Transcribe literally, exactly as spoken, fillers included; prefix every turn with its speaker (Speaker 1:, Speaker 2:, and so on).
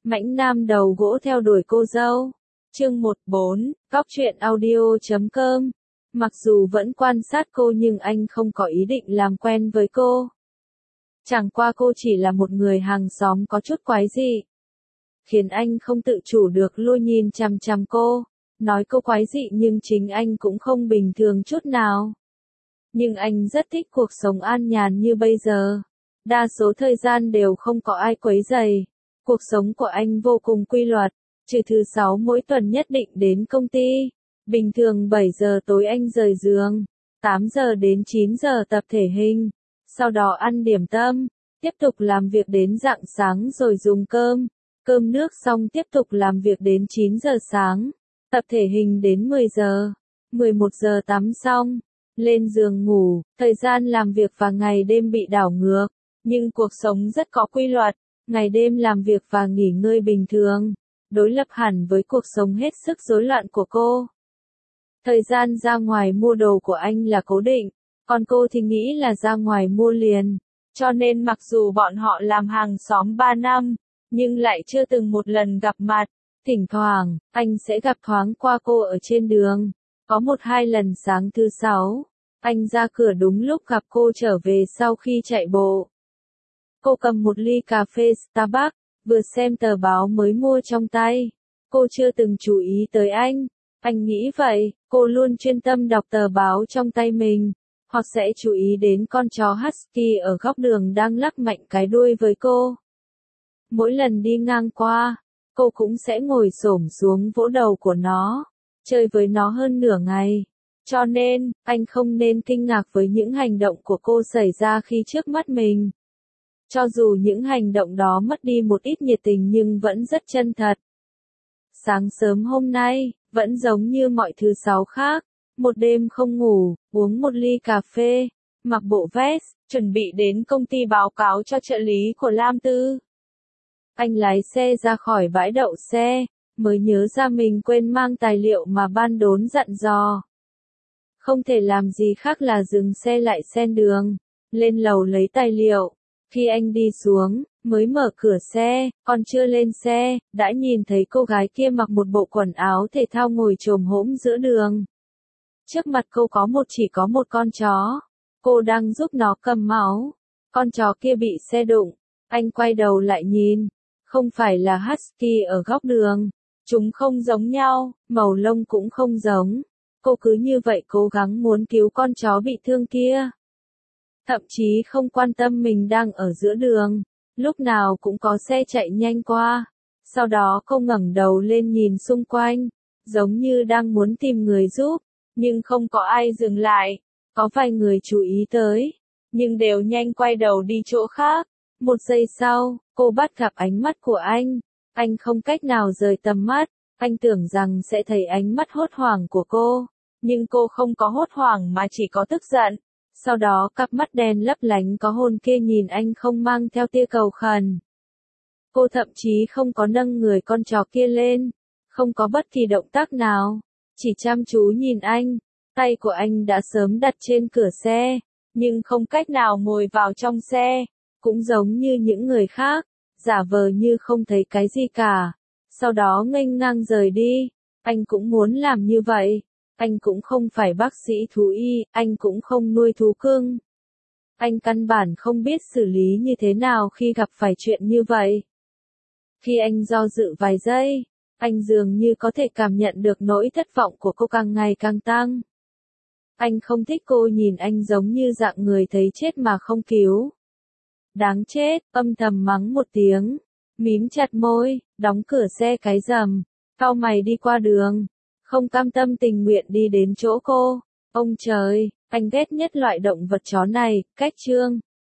Speaker 1: Mãnh nam đầu gỗ theo đuổi cô dâu. Chương một bốn, Cóc truyện audio chấm com. Mặc dù vẫn quan sát cô nhưng anh không có ý định làm quen với cô. Chẳng qua cô chỉ là một người hàng xóm có chút quái dị, khiến anh không tự chủ được luôn nhìn chằm chằm cô. Nói cô quái dị nhưng chính anh cũng không bình thường chút nào. Nhưng anh rất thích cuộc sống an nhàn như bây giờ. Đa số thời gian đều không có ai quấy rầy. Cuộc sống của anh vô cùng quy luật, trừ thứ sáu mỗi tuần nhất định đến công ty. Bình thường bảy giờ tối anh rời giường, tám giờ đến chín giờ tập thể hình, sau đó ăn điểm tâm, tiếp tục làm việc đến rạng sáng rồi dùng cơm, cơm nước xong tiếp tục làm việc đến chín giờ sáng, tập thể hình đến mười giờ, mười một giờ tắm xong, lên giường ngủ. Thời gian làm việc và ngày đêm bị đảo ngược, nhưng cuộc sống rất có quy luật, ngày đêm làm việc và nghỉ ngơi bình thường, đối lập hẳn với cuộc sống hết sức rối loạn của cô. Thời gian ra ngoài mua đồ của anh là cố định, còn cô thì nghĩ là ra ngoài mua liền, cho nên mặc dù bọn họ làm hàng xóm ba năm, nhưng lại chưa từng một lần gặp mặt. Thỉnh thoảng, anh sẽ gặp thoáng qua cô ở trên đường, có một hai lần sáng thứ sáu, anh ra cửa đúng lúc gặp cô trở về sau khi chạy bộ. Cô cầm một ly cà phê Starbucks, vừa xem tờ báo mới mua trong tay. Cô chưa từng chú ý tới anh. Anh nghĩ vậy, cô luôn chuyên tâm đọc tờ báo trong tay mình, hoặc sẽ chú ý đến con chó Husky ở góc đường đang lắc mạnh cái đuôi với cô. Mỗi lần đi ngang qua, cô cũng sẽ ngồi xổm xuống vỗ đầu của nó, chơi với nó hơn nửa ngày. Cho nên, anh không nên kinh ngạc với những hành động của cô xảy ra khi trước mắt mình. Cho dù những hành động đó mất đi một ít nhiệt tình nhưng vẫn rất chân thật. Sáng sớm hôm nay, vẫn giống như mọi thứ sáu khác, một đêm không ngủ, uống một ly cà phê, mặc bộ vest, chuẩn bị đến công ty báo cáo cho trợ lý của Lam Tư. Anh lái xe ra khỏi bãi đậu xe, mới nhớ ra mình quên mang tài liệu mà ban đốn dặn dò. Không thể làm gì khác là dừng xe lại xen đường, lên lầu lấy tài liệu. Khi anh đi xuống, mới mở cửa xe, còn chưa lên xe, đã nhìn thấy cô gái kia mặc một bộ quần áo thể thao ngồi chồm hổm giữa đường. Trước mặt cô có một chỉ có một con chó, cô đang giúp nó cầm máu. Con chó kia bị xe đụng, anh quay đầu lại nhìn, không phải là Husky ở góc đường, chúng không giống nhau, màu lông cũng không giống. Cô cứ như vậy cố gắng muốn cứu con chó bị thương kia. Thậm chí không quan tâm mình đang ở giữa đường, lúc nào cũng có xe chạy nhanh qua. Sau đó cô ngẩng đầu lên nhìn xung quanh, giống như đang muốn tìm người giúp, nhưng không có ai dừng lại. Có vài người chú ý tới, nhưng đều nhanh quay đầu đi chỗ khác. Một giây sau, cô bắt gặp ánh mắt của anh. Anh không cách nào rời tầm mắt, anh tưởng rằng sẽ thấy ánh mắt hốt hoảng của cô, nhưng cô không có hốt hoảng mà chỉ có tức giận. Sau đó cặp mắt đen lấp lánh có hồn kia nhìn anh không mang theo tia cầu khẩn. Cô thậm chí không có nâng người con chó kia lên, không có bất kỳ động tác nào, chỉ chăm chú nhìn anh. Tay của anh đã sớm đặt trên cửa xe, nhưng không cách nào ngồi vào trong xe, cũng giống như những người khác, giả vờ như không thấy cái gì cả, sau đó nghênh ngang rời đi. Anh cũng muốn làm như vậy. Anh cũng không phải bác sĩ thú y, anh cũng không nuôi thú cưng. Anh căn bản không biết xử lý như thế nào khi gặp phải chuyện như vậy. Khi anh do dự vài giây, anh dường như có thể cảm nhận được nỗi thất vọng của cô càng ngày càng tăng. Anh không thích cô nhìn anh giống như dạng người thấy chết mà không cứu. Đáng chết, âm thầm mắng một tiếng, mím chặt môi, đóng cửa xe cái rầm, cau mày đi qua đường. Không cam tâm tình nguyện đi đến chỗ cô. Ông trời, anh ghét nhất loại động vật chó này. Cách chương